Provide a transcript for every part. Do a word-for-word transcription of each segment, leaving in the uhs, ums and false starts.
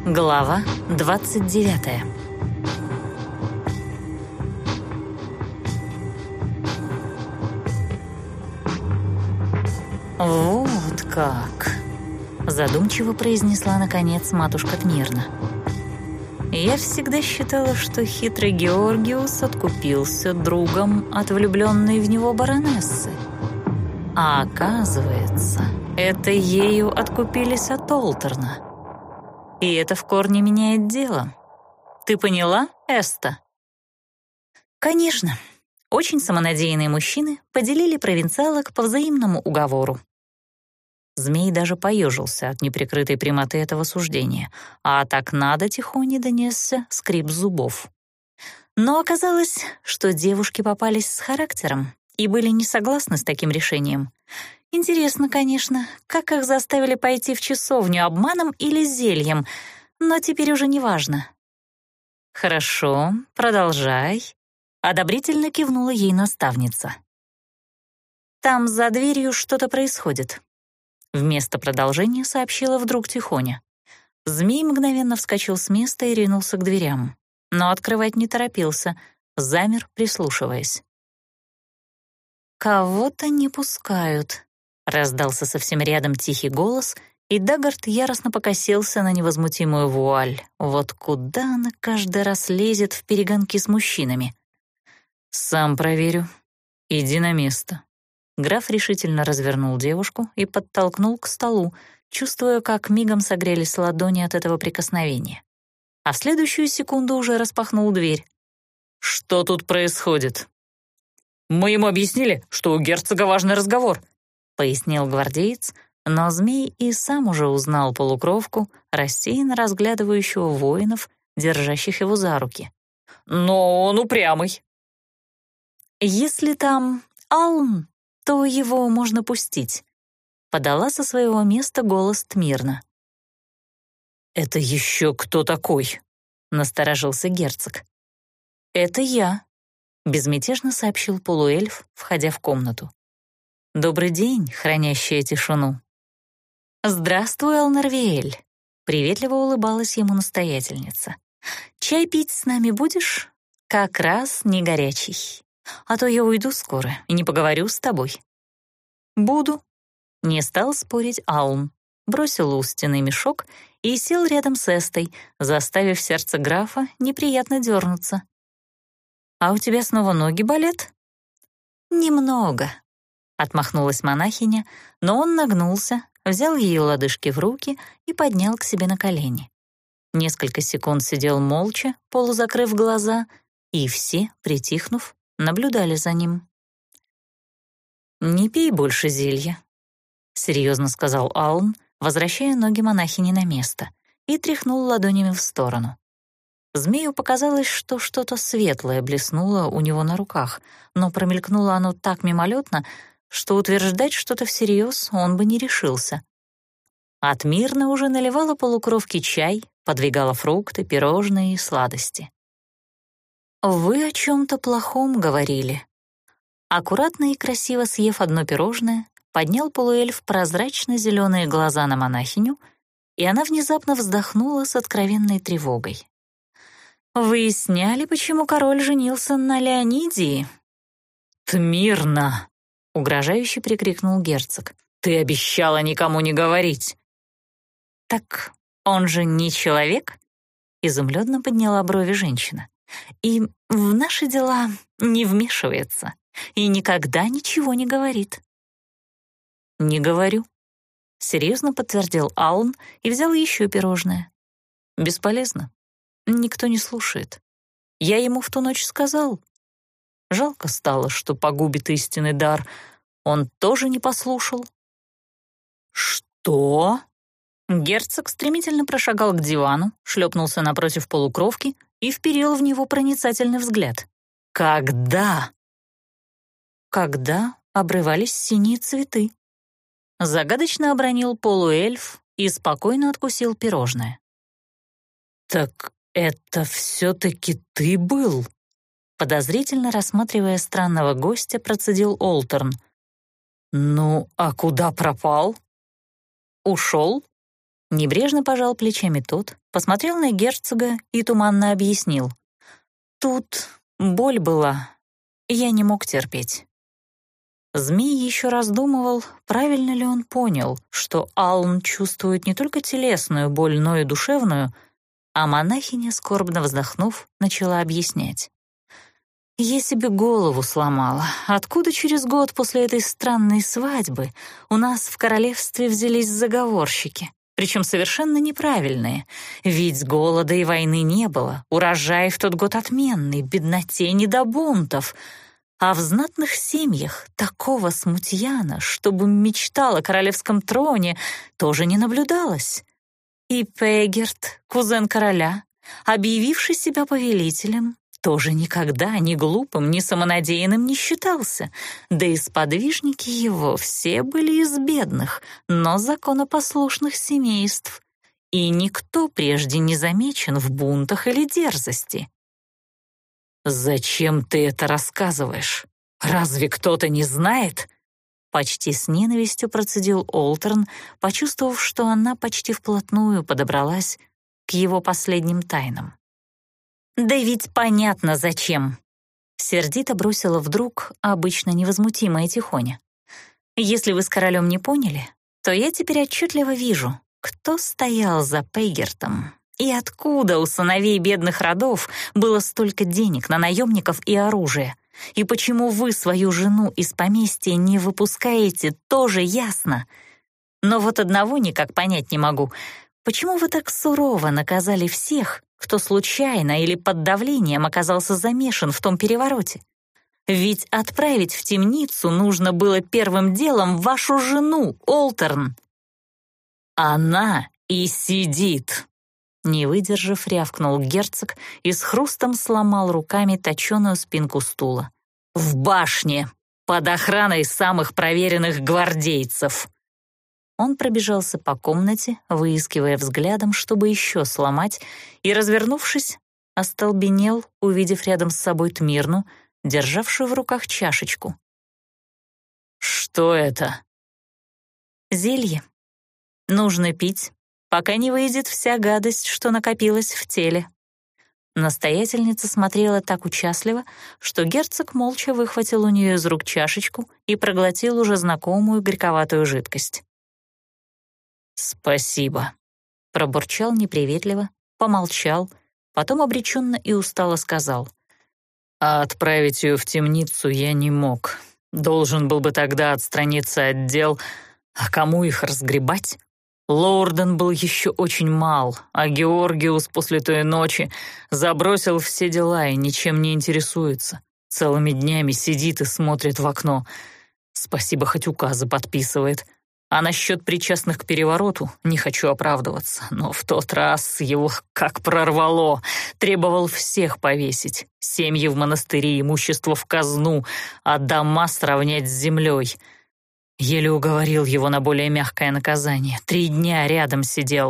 Глава двадцать девятая. «Вот как!» — задумчиво произнесла, наконец, матушка Тмирна. «Я всегда считала, что хитрый Георгиус откупился другом от влюбленной в него баронессы. А оказывается, это ею откупились от Олтерна. И это в корне меняет дело. Ты поняла, Эста?» Конечно. Очень самонадеянные мужчины поделили провинциалок по взаимному уговору. Змей даже поежился от неприкрытой прямоты этого суждения, а так надо тихоне донесся скрип зубов. Но оказалось, что девушки попались с характером и были не согласны с таким решением. Интересно, конечно, как их заставили пойти в часовню обманом или зельем, но теперь уже не важно. «Хорошо, продолжай», — одобрительно кивнула ей наставница. «Там за дверью что-то происходит», — вместо продолжения сообщила вдруг тихоня. Змей мгновенно вскочил с места и ринулся к дверям, но открывать не торопился, замер, прислушиваясь. «Кого-то не пускают», — раздался совсем рядом тихий голос, и Даггард яростно покосился на невозмутимую вуаль. Вот куда она каждый раз лезет в перегонки с мужчинами? «Сам проверю. Иди на место». Граф решительно развернул девушку и подтолкнул к столу, чувствуя, как мигом согрелись ладони от этого прикосновения. А в следующую секунду уже распахнул дверь. «Что тут происходит?» «Мы ему объяснили, что у герцога важный разговор», — пояснил гвардеец, но змей и сам уже узнал полукровку, рассеянно разглядывающего воинов, держащих его за руки. «Но он упрямый». «Если там Алн, то его можно пустить», — подала со своего места голос Тмирна. «Это еще кто такой?» — насторожился герцог. «Это я», — безмятежно сообщил полуэльф, входя в комнату. «Добрый день, хранящая тишину». «Здравствуй, Алнарвиэль», — приветливо улыбалась ему настоятельница. «Чай пить с нами будешь? Как раз не горячий. А то я уйду скоро и не поговорю с тобой». «Буду», — не стал спорить Алн, бросил у стены мешок и сел рядом с Эстой, заставив сердце графа неприятно дернуться. «А у тебя снова ноги болят?» «Немного», — отмахнулась монахиня, но он нагнулся, взял ее лодыжки в руки и поднял к себе на колени. Несколько секунд сидел молча, полузакрыв глаза, и все, притихнув, наблюдали за ним. «Не пей больше зелья», — серьезно сказал Алн, возвращая ноги монахини на место, и тряхнул ладонями в сторону. Змею показалось, что что-то светлое блеснуло у него на руках, но промелькнуло оно так мимолетно, что утверждать что-то всерьез он бы не решился. От Мирны уже наливала полукровки чай, подвигала фрукты, пирожные и сладости. «Вы о чем-то плохом говорили». Аккуратно и красиво съев одно пирожное, поднял полуэльф прозрачно-зеленые глаза на монахиню, и она внезапно вздохнула с откровенной тревогой. «Выясняли, почему король женился на Леонидии?» «Тмирна!» — угрожающе прикрикнул герцог. «Ты обещала никому не говорить!» «Так он же не человек?» — изумленно подняла брови женщина. «И в наши дела не вмешивается, и никогда ничего не говорит». «Не говорю», — серьезно подтвердил Алн и взял еще пирожное. «Бесполезно. Никто не слушает. Я ему в ту ночь сказал. Жалко стало, что погубит истинный дар. Он тоже не послушал». «Что?» Герцог стремительно прошагал к дивану, шлепнулся напротив полукровки и вперил в него проницательный взгляд. «Когда?» «Когда обрывались синие цветы», — загадочно обронил полуэльф и спокойно откусил пирожное. «Так это все-таки ты был?» Подозрительно рассматривая странного гостя, процедил Олтерн. «Ну, а куда пропал?» «Ушел», Небрежно пожал плечами тот, посмотрел на герцога и туманно объяснил. «Тут боль была, я не мог терпеть». Змей еще раздумывал, правильно ли он понял, что Алн чувствует не только телесную боль, но и душевную, а монахиня, скорбно вздохнув, начала объяснять. «Я себе голову сломала. Откуда через год после этой странной свадьбы у нас в королевстве взялись заговорщики? Причем совершенно неправильные. Ведь голода и войны не было, урожай в тот год отменный, бедноте не до бунтов. А в знатных семьях такого смутьяна, чтобы мечтал о королевском троне, тоже не наблюдалось. И Пегерт, кузен короля, объявивший себя повелителем, тоже никогда ни глупым, ни самонадеянным не считался, да и сподвижники его все были из бедных, но законопослушных семейств, и никто прежде не замечен в бунтах или дерзости. «Зачем ты это рассказываешь? Разве кто-то не знает?» Почти с ненавистью процедил Олтерн, почувствовав, что она почти вплотную подобралась к его последним тайнам. «Да ведь понятно, зачем!» — сердито бросила вдруг обычно невозмутимая Тихоня. «Если вы с королем не поняли, то я теперь отчетливо вижу, кто стоял за Пегертом и откуда у сыновей бедных родов было столько денег на наемников и оружие. И почему вы свою жену из поместья не выпускаете, тоже ясно. Но вот одного никак понять не могу. Почему вы так сурово наказали всех, кто случайно или под давлением оказался замешан в том перевороте? Ведь отправить в темницу нужно было первым делом вашу жену, Олтерн». «Она и сидит», — не выдержав, рявкнул герцог и с хрустом сломал руками точеную спинку стула. «В башне, под охраной самых проверенных гвардейцев». Он пробежался по комнате, выискивая взглядом, чтобы еще сломать, и, развернувшись, остолбенел, увидев рядом с собой Тмирну, державшую в руках чашечку. «Что это?» «Зелье. Нужно пить, пока не выйдет вся гадость, что накопилась в теле». Настоятельница смотрела так участливо, что герцог молча выхватил у нее из рук чашечку и проглотил уже знакомую горьковатую жидкость. «Спасибо», — пробурчал неприветливо, помолчал, потом обреченно и устало сказал. «А отправить ее в темницу я не мог. Должен был бы тогда отстраниться от дел. А кому их разгребать? Лоурден был еще очень мал, а Георгиус после той ночи забросил все дела и ничем не интересуется. Целыми днями сидит и смотрит в окно. Спасибо, хоть указы подписывает. А насчет причастных к перевороту не хочу оправдываться, но в тот раз его как прорвало. Требовал всех повесить, семьи в монастыре, имущество в казну, а дома сравнять с землей. Еле уговорил его на более мягкое наказание. Три дня рядом сидел».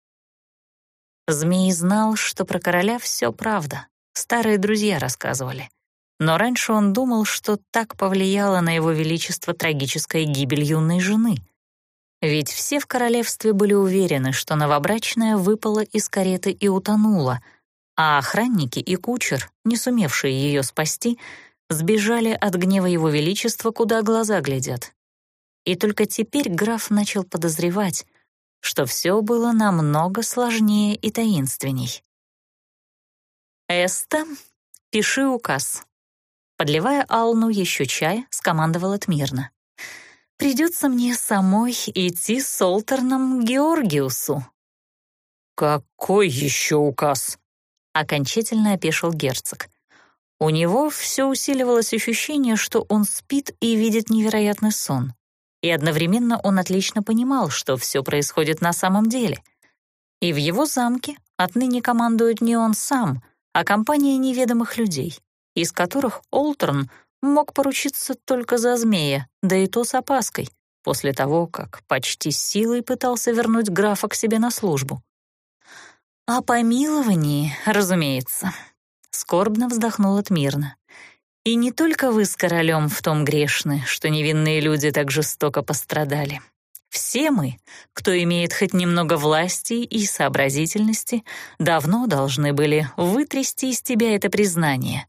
Змей знал, что про короля все правда. Старые друзья рассказывали. Но раньше он думал, что так повлияла на его величество трагическая гибель юной жены. Ведь все в королевстве были уверены, что новобрачная выпала из кареты и утонула, а охранники и кучер, не сумевшие ее спасти, сбежали от гнева его величества, куда глаза глядят. И только теперь граф начал подозревать, что все было намного сложнее и таинственней. «Эста, пиши указ». Подливая Алну еще чая, скомандовала Тмирна. «Придется мне самой идти с Олтерном к Георгиусу». «Какой еще указ?» — окончательно опешил герцог. У него все усиливалось ощущение, что он спит и видит невероятный сон. И одновременно он отлично понимал, что все происходит на самом деле. И в его замке отныне командует не он сам, а компания неведомых людей, из которых Олтерн мог поручиться только за змея, да и то с опаской, после того, как почти силой пытался вернуть графа к себе на службу. «О помиловании, разумеется», — скорбно вздохнула Тмирна. «И не только вы с королем в том грешны, что невинные люди так жестоко пострадали. Все мы, кто имеет хоть немного власти и сообразительности, давно должны были вытрясти из тебя это признание».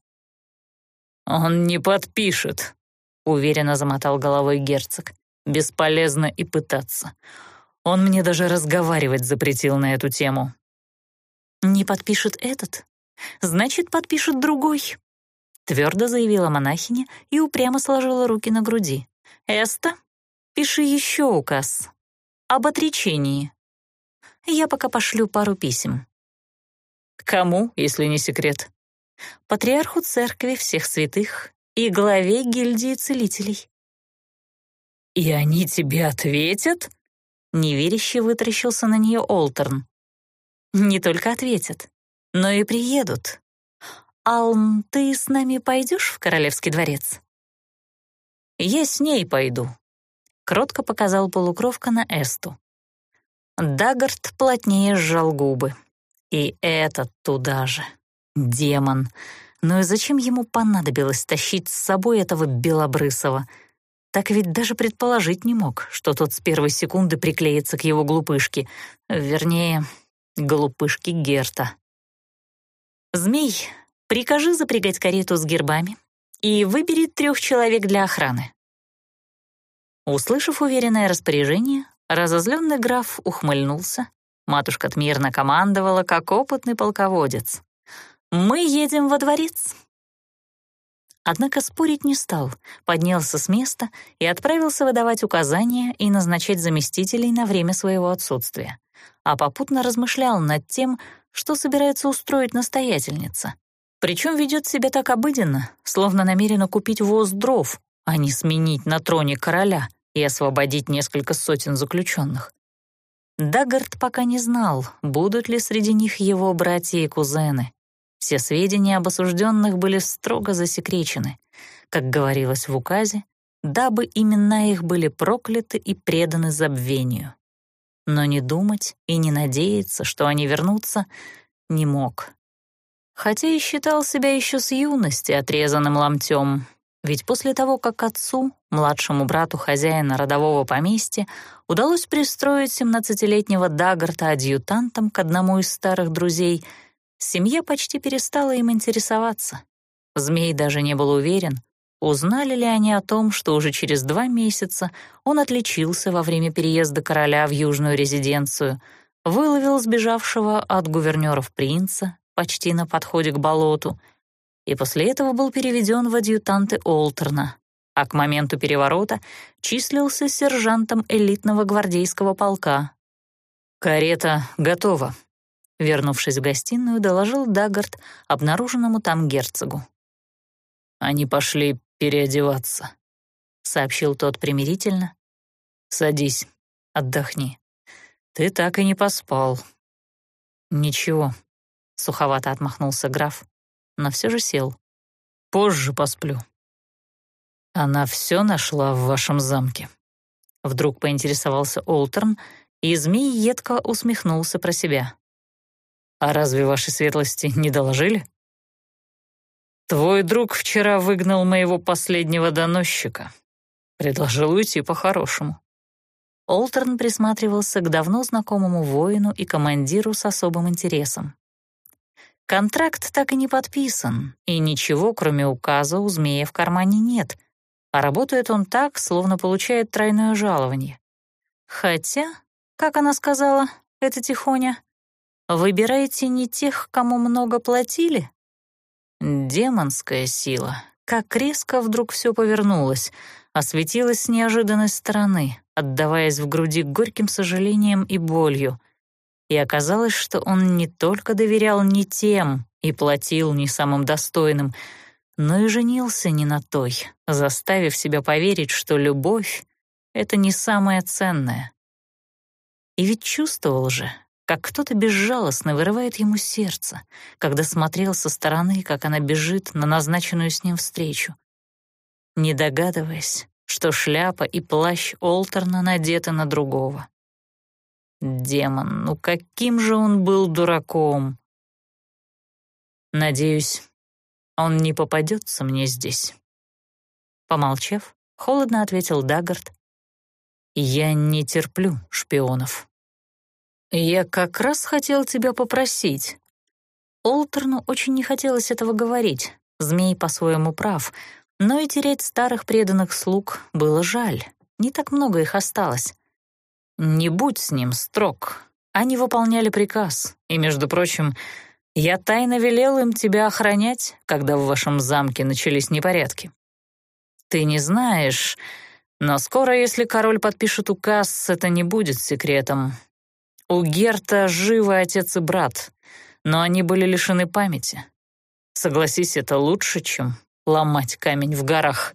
«Он не подпишет», — уверенно замотал головой герцог. «Бесполезно и пытаться. Он мне даже разговаривать запретил на эту тему». «Не подпишет этот? Значит, подпишет другой», — твердо заявила монахиня и упрямо сложила руки на груди. «Эста, пиши еще указ об отречении. Я пока пошлю пару писем». «Кому, если не секрет?» «Патриарху церкви всех святых и главе гильдии целителей». «И они тебе ответят?» Неверяще вытаращился на нее Олтерн. «Не только ответят, но и приедут. Алм, ты с нами пойдешь в Королевский дворец?» «Я с ней пойду», — кротко показал полукровка на Эсту. Даггарт плотнее сжал губы. И этот туда же. Демон. Ну и зачем ему понадобилось тащить с собой этого белобрысого? Так ведь даже предположить не мог, что тот с первой секунды приклеится к его глупышке. Вернее, глупышке Герта. «Змей, прикажи запрягать карету с гербами и выбери трех человек для охраны». Услышав уверенное распоряжение, разозленный граф ухмыльнулся. Матушка Тмирна командовала, как опытный полководец. «Мы едем во дворец». Однако спорить не стал, поднялся с места и отправился выдавать указания и назначать заместителей на время своего отсутствия, а попутно размышлял над тем, что собирается устроить настоятельница. Причем ведет себя так обыденно, словно намерена купить воз дров, а не сменить на троне короля и освободить несколько сотен заключенных. Даггарт пока не знал, будут ли среди них его братья и кузены. Все сведения об осужденных были строго засекречены, как говорилось в указе, дабы имена их были прокляты и преданы забвению. Но не думать и не надеяться, что они вернутся, не мог. Хотя и считал себя еще с юности отрезанным ломтем, ведь после того, как отцу, младшему брату хозяина родового поместья, удалось пристроить семнадцатилетнего Даггарта адъютантом к одному из старых друзей, семья почти перестала им интересоваться. Змей даже не был уверен, узнали ли они о том, что уже через два месяца он отличился во время переезда короля в южную резиденцию, выловил сбежавшего от гувернёров принца почти на подходе к болоту, и после этого был переведен в адъютанты Олтерна, а к моменту переворота числился сержантом элитного гвардейского полка. «Карета готова», — вернувшись в гостиную, доложил Даггарт обнаруженному там герцогу. «Они пошли переодеваться», — сообщил тот примирительно. «Садись, отдохни. Ты так и не поспал». «Ничего», — суховато отмахнулся граф, но все же сел. «Позже посплю». «Она все нашла в вашем замке?» Вдруг поинтересовался Олтерн, и змей едко усмехнулся про себя. «А разве ваши светлости не доложили?» «Твой друг вчера выгнал моего последнего доносчика. Предложил уйти по-хорошему». Олтерн присматривался к давно знакомому воину и командиру с особым интересом. Контракт так и не подписан, и ничего, кроме указа, у змея в кармане нет, а работает он так, словно получает тройное жалование. Хотя, как она сказала, это тихоня, выбирайте не тех, кому много платили. Демонская сила. Как резко вдруг все повернулось, осветилось с неожиданной стороны, отдаваясь в груди горьким сожалением и болью. И оказалось, что он не только доверял не тем и платил не самым достойным, но и женился не на той, заставив себя поверить, что любовь — это не самое ценное. И ведь чувствовал же, как кто-то безжалостно вырывает ему сердце, когда смотрел со стороны, как она бежит на назначенную с ним встречу, не догадываясь, что шляпа и плащ Олтерна надеты на другого. Демон, ну каким же он был дураком! Надеюсь, он не попадется мне здесь. Помолчав, холодно ответил Даггарт Я не терплю шпионов. Я как раз хотел тебя попросить. Олтерну очень не хотелось этого говорить. Змей по-своему прав, но и терять старых преданных слуг было жаль. Не так много их осталось. Не будь с ним строг. Они выполняли приказ, и, между прочим, я тайно велел им тебя охранять, когда в вашем замке начались непорядки. Ты не знаешь, но скоро, если король подпишет указ, это не будет секретом. У Герта живы отец и брат, но они были лишены памяти. Согласись, это лучше, чем ломать камень в горах.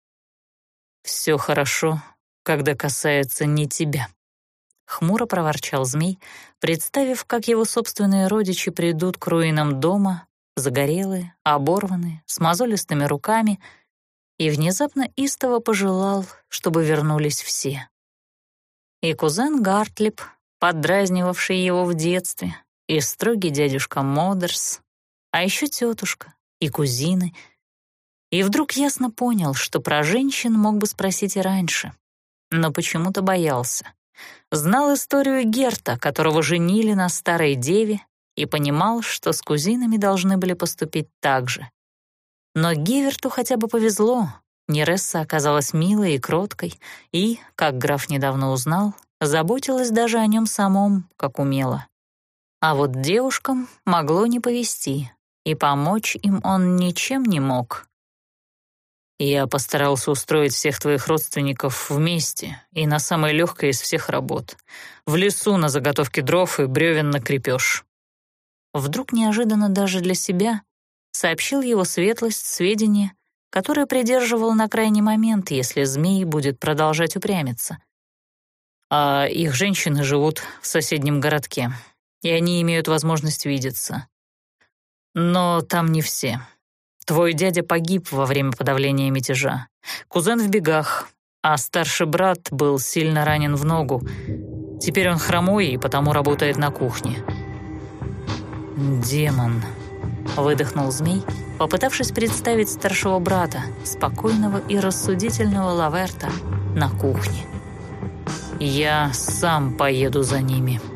Все хорошо, когда касается не тебя. Хмуро проворчал змей, представив, как его собственные родичи придут к руинам дома, загорелые, оборванные, с мозолистыми руками, и внезапно истово пожелал, чтобы вернулись все. И кузен Гартлиб, поддразнивавший его в детстве, и строгий дядюшка Модерс, а еще тетушка и кузины. И вдруг ясно понял, что про женщин мог бы спросить и раньше, но почему-то боялся. Знал историю Герта, которого женили на старой деве, и понимал, что с кузинами должны были поступить так же. Но Геверту хотя бы повезло. Нересса оказалась милой и кроткой, и, как граф недавно узнал, заботилась даже о нем самом, как умела. А вот девушкам могло не повезти, и помочь им он ничем не мог. Я постарался устроить всех твоих родственников вместе и на самой легкой из всех работ. В лесу на заготовке дров и бревен на крепеж. Вдруг неожиданно даже для себя сообщил его светлость сведения, которые придерживал на крайний момент, если змей будет продолжать упрямиться. А их женщины живут в соседнем городке, и они имеют возможность видеться. Но там не все. Твой дядя погиб во время подавления мятежа. Кузен в бегах, а старший брат был сильно ранен в ногу. Теперь он хромой и потому работает на кухне. «Демон», — выдохнул змей, попытавшись представить старшего брата, спокойного и рассудительного Лаверта, на кухне. «Я сам поеду за ними».